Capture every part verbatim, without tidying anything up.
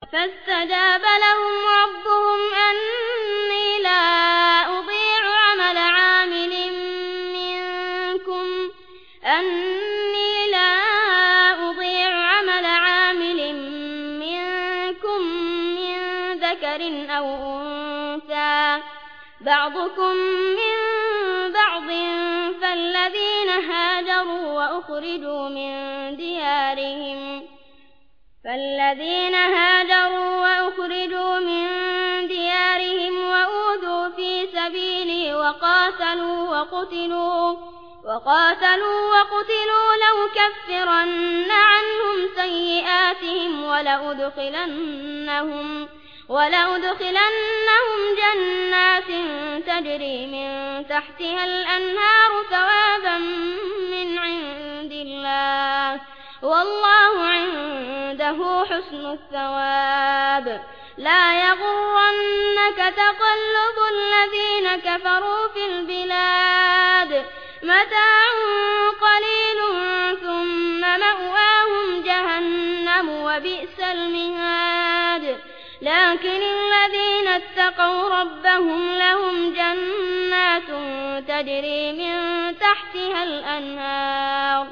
فاستجاب لهم ربهم أني لا أضيع عمل عامل منكم أني لا أضيع عمل عامل منكم من ذكر أو أنثى بعضكم من بعض فالذين هاجروا وأخرجوا من ديارهم فالذين هاجروا وأخرجوا من ديارهم وأوذوا في سبيلي وقاتلوا وقتلوا وقاتلوا وقتلوا لأكفرن عنهم سيئاتهم ولأدخلنهم ولأدخلنهم جنات تجري من تحتها الأنهار ثوابا من عند الله والله عنده حسن الثواب لا يغرنك تقلب الذين كفروا في البلاد متاع قليل ثم مأواهم جهنم وبئس المهاد لكن الذين اتقوا ربهم لهم جنات تجري من تحتها الأنهار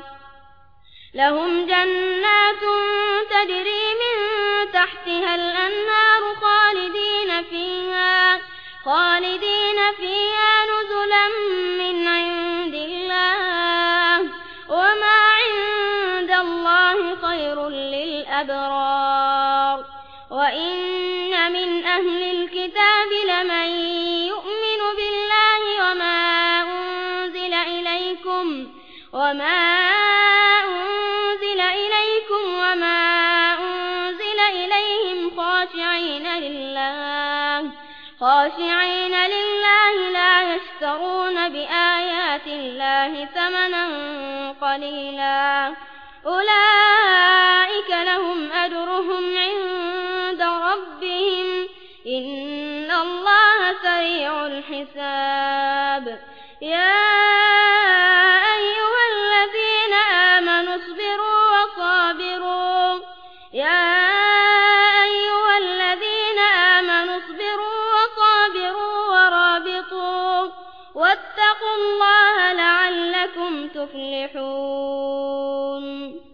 لهم جنات تجري من تحتها الأنهار خالدين فيها خالدين فيها نزلا من عند الله وما عند الله خير للأبرار وإن من أهل الكتاب لمن يؤمن بالله وما أنزل إليكم وما أنزل إليكم وما أنزل إليهم خاشعين لله خاشعين لله لا يشترون بآيات الله ثمنا قليلا أولئك لهم أجرهم عند ربهم إن الله سريع الحساب يا أيها الذين آمنوا اصبروا وصابروا يا أيها الذين آمنوا اصبروا وصابروا ورابطوا واتقوا الله لعلكم تفلحون